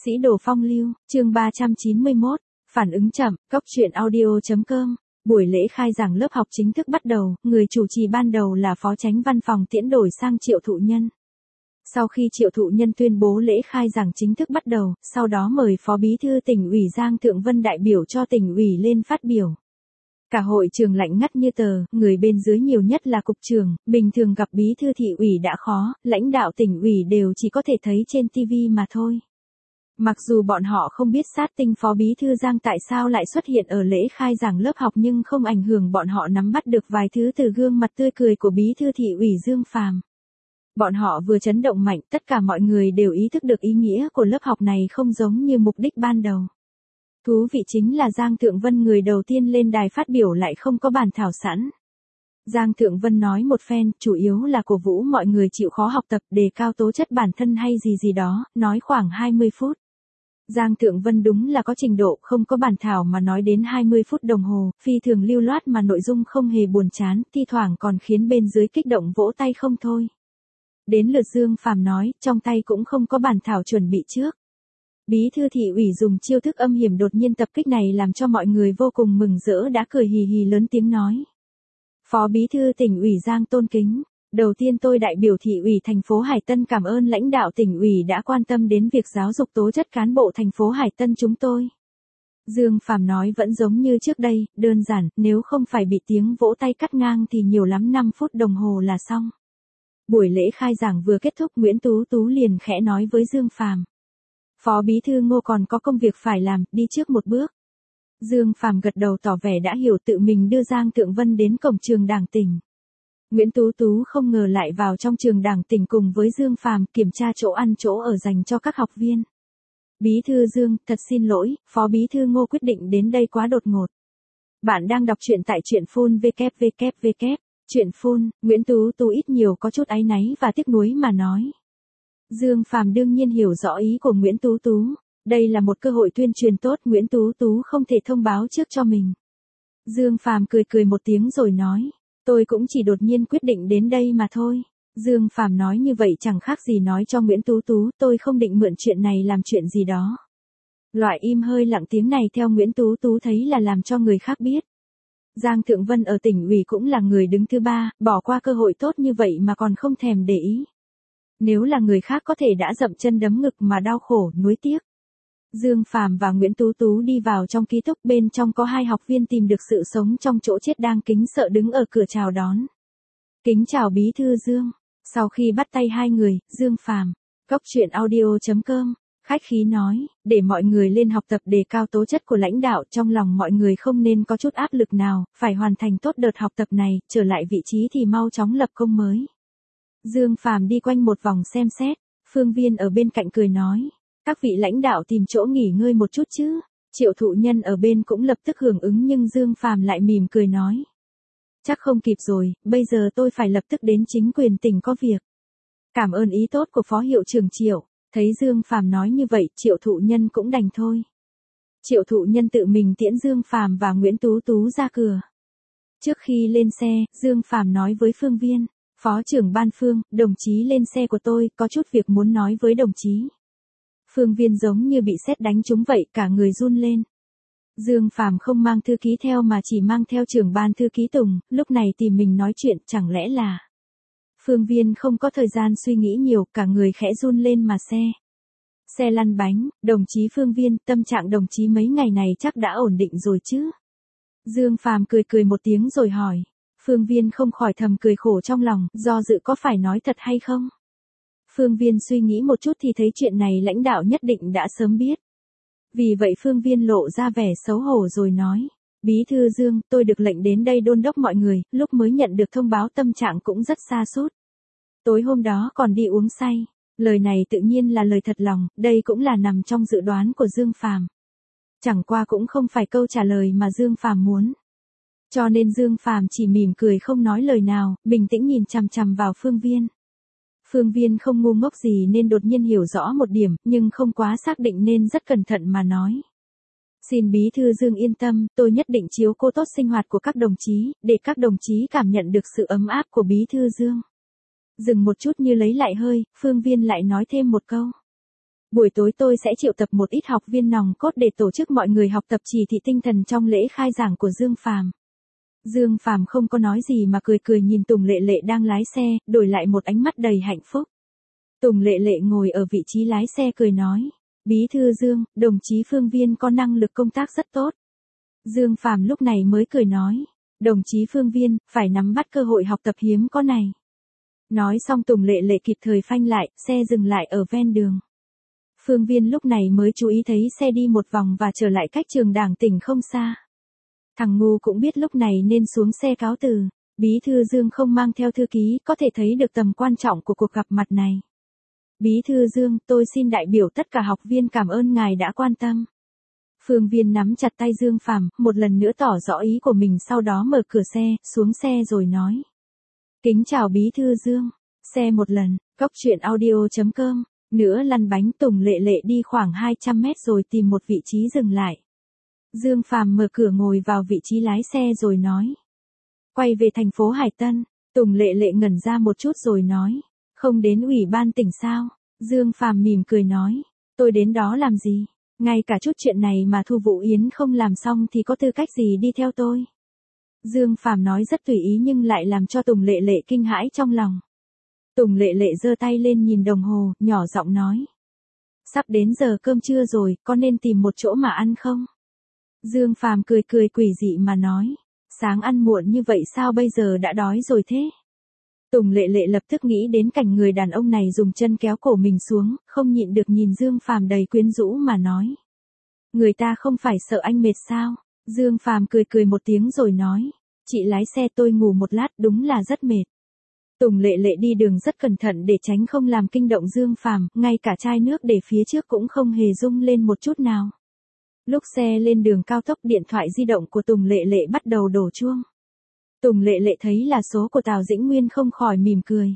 Sĩ đồ phong lưu, chương 391, phản ứng chậm, cóc truyện audio.com. Buổi lễ khai giảng lớp học chính thức bắt đầu, người chủ trì ban đầu là Phó Chánh Văn phòng Tiễn đổi sang Triệu Thụ Nhân. Sau khi Triệu Thụ Nhân tuyên bố lễ khai giảng chính thức bắt đầu, sau đó mời Phó Bí thư Tỉnh ủy Giang Thượng Vân đại biểu cho Tỉnh ủy lên phát biểu. Cả hội trường lạnh ngắt như tờ, người bên dưới nhiều nhất là cục trưởng, bình thường gặp bí thư thị ủy đã khó, lãnh đạo tỉnh ủy đều chỉ có thể thấy trên TV mà thôi. Mặc dù bọn họ không biết sát tinh Phó Bí thư Giang tại sao lại xuất hiện ở lễ khai giảng lớp học, nhưng không ảnh hưởng bọn họ nắm bắt được vài thứ từ gương mặt tươi cười của Bí thư thị ủy Dương Phàm. Bọn họ vừa chấn động mạnh, tất cả mọi người đều ý thức được ý nghĩa của lớp học này không giống như mục đích ban đầu. Thú vị chính là Giang Thượng Vân người đầu tiên lên đài phát biểu lại không có bản thảo sẵn. Giang Thượng Vân nói một phen, chủ yếu là cổ vũ mọi người chịu khó học tập, đề cao tố chất bản thân hay gì đó, nói khoảng 20 phút. Giang Thượng Vân đúng là có trình độ, không có bản thảo mà nói đến 20 phút đồng hồ, phi thường lưu loát mà nội dung không hề buồn chán, thi thoảng còn khiến bên dưới kích động vỗ tay không thôi. Đến lượt Dương Phàm nói, trong tay cũng không có bản thảo chuẩn bị trước. Bí thư thị ủy dùng chiêu thức âm hiểm đột nhiên tập kích này làm cho mọi người vô cùng mừng rỡ, đã cười hì hì lớn tiếng nói. Phó Bí thư Tỉnh ủy Giang tôn kính. Đầu tiên tôi đại biểu thị ủy thành phố Hải Tân cảm ơn lãnh đạo tỉnh ủy đã quan tâm đến việc giáo dục tố chất cán bộ thành phố Hải Tân chúng tôi. Dương Phàm nói vẫn giống như trước đây, đơn giản, nếu không phải bị tiếng vỗ tay cắt ngang thì nhiều lắm 5 phút đồng hồ là xong. Buổi lễ khai giảng vừa kết thúc, Nguyễn Tú Tú liền khẽ nói với Dương Phàm. Phó Bí thư Ngô còn có công việc phải làm, đi trước một bước. Dương Phàm gật đầu tỏ vẻ đã hiểu, tự mình đưa Giang Thượng Vân đến cổng trường Đảng tỉnh. Nguyễn Tú Tú không ngờ lại vào trong trường Đảng tỉnh cùng với Dương Phàm kiểm tra chỗ ăn chỗ ở dành cho các học viên. Bí thư Dương, thật xin lỗi, Phó Bí thư Ngô quyết định đến đây quá đột ngột. Bạn đang đọc truyện tại truyện phun www. Truyện phun, Nguyễn Tú Tú ít nhiều có chút áy náy và tiếc nuối mà nói. Dương Phàm đương nhiên hiểu rõ ý của Nguyễn Tú Tú. Đây là một cơ hội tuyên truyền tốt, Nguyễn Tú Tú không thể thông báo trước cho mình. Dương Phàm cười một tiếng rồi nói. Tôi cũng chỉ đột nhiên quyết định đến đây mà thôi. Dương Phàm nói như vậy chẳng khác gì nói cho Nguyễn Tú Tú, tôi không định mượn chuyện này làm chuyện gì đó. Loại im hơi lặng tiếng này theo Nguyễn Tú Tú thấy là làm cho người khác biết. Giang Thượng Vân ở tỉnh ủy cũng là người đứng thứ ba, bỏ qua cơ hội tốt như vậy mà còn không thèm để ý. Nếu là người khác có thể đã dậm chân đấm ngực mà đau khổ, nuối tiếc. Dương Phàm và Nguyễn Tú Tú đi vào trong ký túc, bên trong có hai học viên tìm được sự sống trong chỗ chết đang kính sợ đứng ở cửa chào đón. Kính chào Bí thư Dương. Sau khi bắt tay hai người, Dương Phàm, cóc truyện audio.com, khách khí nói, để mọi người lên học tập đề cao tố chất của lãnh đạo, trong lòng mọi người không nên có chút áp lực nào, phải hoàn thành tốt đợt học tập này, trở lại vị trí thì mau chóng lập công mới. Dương Phàm đi quanh một vòng xem xét, Phương Viên ở bên cạnh cười nói. Các vị lãnh đạo tìm chỗ nghỉ ngơi một chút chứ. Triệu Thụ Nhân ở bên cũng lập tức hưởng ứng, nhưng Dương Phàm lại mỉm cười nói. Chắc không kịp rồi, bây giờ tôi phải lập tức đến chính quyền tỉnh có việc. Cảm ơn ý tốt của Phó Hiệu trưởng Triệu. Thấy Dương Phàm nói như vậy, Triệu Thụ Nhân cũng đành thôi. Triệu Thụ Nhân tự mình tiễn Dương Phàm và Nguyễn Tú Tú ra cửa. Trước khi lên xe, Dương Phàm nói với Phương Viên. Phó trưởng ban Phương, đồng chí lên xe của tôi, có chút việc muốn nói với đồng chí. Phương Viên giống như bị sét đánh trúng vậy, cả người run lên. Dương Phàm không mang thư ký theo mà chỉ mang theo trưởng ban thư ký Tùng, lúc này tìm mình nói chuyện, chẳng lẽ là... Phương Viên không có thời gian suy nghĩ nhiều, cả người khẽ run lên mà xe lăn bánh. Đồng chí Phương Viên, tâm trạng đồng chí mấy ngày này chắc đã ổn định rồi chứ? Dương Phàm cười một tiếng rồi hỏi. Phương Viên không khỏi thầm cười khổ trong lòng, do dự có phải nói thật hay không? Phương Viên suy nghĩ một chút thì thấy chuyện này lãnh đạo nhất định đã sớm biết. Vì vậy Phương Viên lộ ra vẻ xấu hổ rồi nói. Bí thư Dương, tôi được lệnh đến đây đôn đốc mọi người, lúc mới nhận được thông báo tâm trạng cũng rất sa sút. Tối hôm đó còn đi uống say. Lời này tự nhiên là lời thật lòng, đây cũng là nằm trong dự đoán của Dương Phàm. Chẳng qua cũng không phải câu trả lời mà Dương Phàm muốn. Cho nên Dương Phàm chỉ mỉm cười không nói lời nào, bình tĩnh nhìn chằm chằm vào Phương Viên. Phương Viên không ngu ngốc gì nên đột nhiên hiểu rõ một điểm, nhưng không quá xác định nên rất cẩn thận mà nói. Xin Bí thư Dương yên tâm, tôi nhất định chiếu cố tốt sinh hoạt của các đồng chí, để các đồng chí cảm nhận được sự ấm áp của Bí thư Dương. Dừng một chút như lấy lại hơi, Phương Viên lại nói thêm một câu. Buổi tối tôi sẽ triệu tập một ít học viên nòng cốt để tổ chức mọi người học tập chỉ thị tinh thần trong lễ khai giảng của Dương Phàm. Dương Phàm không có nói gì mà cười cười nhìn Tùng Lệ Lệ đang lái xe, đổi lại một ánh mắt đầy hạnh phúc. Tùng Lệ Lệ ngồi ở vị trí lái xe cười nói, Bí thư Dương, đồng chí Phương Viên có năng lực công tác rất tốt. Dương Phàm lúc này mới cười nói, đồng chí Phương Viên, phải nắm bắt cơ hội học tập hiếm có này. Nói xong Tùng Lệ Lệ kịp thời phanh lại, xe dừng lại ở ven đường. Phương Viên lúc này mới chú ý thấy xe đi một vòng và trở lại cách trường Đảng tỉnh không xa. Thằng ngu cũng biết lúc này nên xuống xe cáo từ. Bí thư Dương không mang theo thư ký, có thể thấy được tầm quan trọng của cuộc gặp mặt này. Bí thư Dương, tôi xin đại biểu tất cả học viên cảm ơn ngài đã quan tâm. Phương Viên nắm chặt tay Dương Phàm, một lần nữa tỏ rõ ý của mình, sau đó mở cửa xe, xuống xe rồi nói. Kính chào Bí thư Dương. Xe một lần, cóc truyện audio.com. Nữa lăn bánh. Tùng Lệ Lệ đi khoảng 200 mét rồi tìm một vị trí dừng lại. Dương Phàm mở cửa ngồi vào vị trí lái xe rồi nói. Quay về thành phố Hải Tân. Tùng Lệ Lệ ngẩn ra một chút rồi nói. Không đến ủy ban tỉnh sao? Dương Phàm mỉm cười nói. Tôi đến đó làm gì? Ngay cả chút chuyện này mà Thu Vũ Yến không làm xong thì có tư cách gì đi theo tôi? Dương Phàm nói rất tùy ý nhưng lại làm cho Tùng Lệ Lệ kinh hãi trong lòng. Tùng Lệ Lệ giơ tay lên nhìn đồng hồ, nhỏ giọng nói. Sắp đến giờ cơm trưa rồi, có nên tìm một chỗ mà ăn không? Dương Phàm cười cười quỷ dị mà nói. Sáng ăn muộn như vậy sao bây giờ đã đói rồi thế? Tùng Lệ Lệ lập tức nghĩ đến cảnh người đàn ông này dùng chân kéo cổ mình xuống, không nhịn được nhìn Dương Phàm đầy quyến rũ mà nói. Người ta không phải sợ anh mệt sao? Dương Phàm cười cười một tiếng rồi nói. Chị lái xe, tôi ngủ một lát, đúng là rất mệt. Tùng Lệ Lệ đi đường rất cẩn thận để tránh không làm kinh động Dương Phàm, ngay cả chai nước để phía trước cũng không hề rung lên một chút nào. Lúc xe lên đường cao tốc, điện thoại di động của Tùng Lệ Lệ bắt đầu đổ chuông. Tùng Lệ Lệ thấy là số của Tào Dĩnh Nguyên không khỏi mỉm cười.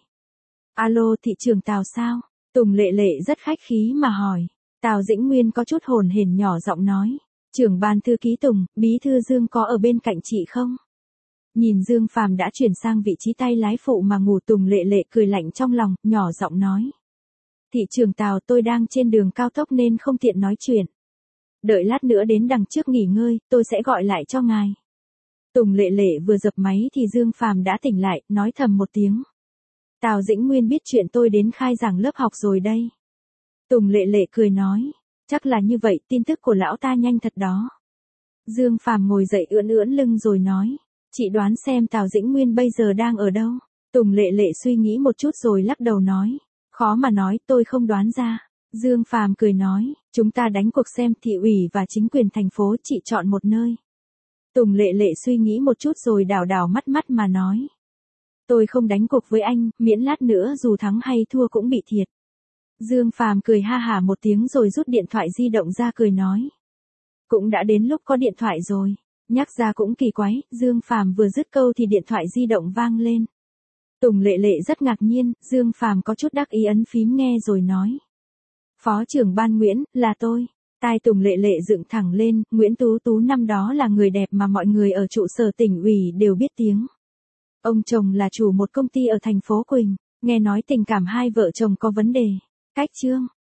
Alo, thị trưởng Tào sao? Tùng Lệ Lệ rất khách khí mà hỏi. Tào Dĩnh Nguyên có chút hồn hển nhỏ giọng nói. Trưởng ban thư ký Tùng, Bí thư Dương có ở bên cạnh chị không? Nhìn Dương Phàm đã chuyển sang vị trí tay lái phụ mà ngủ, Tùng Lệ Lệ cười lạnh trong lòng, nhỏ giọng nói. Thị trưởng Tào, tôi đang trên đường cao tốc nên không tiện nói chuyện. Đợi lát nữa đến đằng trước nghỉ ngơi, tôi sẽ gọi lại cho ngài. Tùng Lệ Lệ vừa dập máy thì Dương Phàm đã tỉnh lại, nói thầm một tiếng. Tào Dĩnh Nguyên biết chuyện tôi đến khai giảng lớp học rồi đây. Tùng Lệ Lệ cười nói. Chắc là như vậy, tin tức của lão ta nhanh thật đó. Dương Phàm ngồi dậy ưỡn ưỡn lưng rồi nói. Chị đoán xem Tào Dĩnh Nguyên bây giờ đang ở đâu? Tùng Lệ Lệ suy nghĩ một chút rồi lắc đầu nói. Khó mà nói, tôi không đoán ra. Dương Phàm cười nói. Chúng ta đánh cuộc xem thị ủy và chính quyền thành phố, chị chọn một nơi. Tùng Lệ Lệ suy nghĩ một chút rồi đảo đảo mắt mắt mà nói. Tôi không đánh cuộc với anh, miễn lát nữa dù thắng hay thua cũng bị thiệt. Dương Phàm cười ha hả một tiếng rồi rút điện thoại di động ra cười nói. Cũng đã đến lúc có điện thoại rồi. Nhắc ra cũng kỳ quái, Dương Phàm vừa dứt câu thì điện thoại di động vang lên. Tùng Lệ Lệ rất ngạc nhiên, Dương Phàm có chút đắc ý ấn phím nghe rồi nói. Phó trưởng ban Nguyễn, là tôi. Tai Tùng Lệ Lệ dựng thẳng lên, Nguyễn Tú Tú năm đó là người đẹp mà mọi người ở trụ sở tỉnh ủy đều biết tiếng. Ông chồng là chủ một công ty ở thành phố Quỳnh, nghe nói tình cảm hai vợ chồng có vấn đề. Cách chương.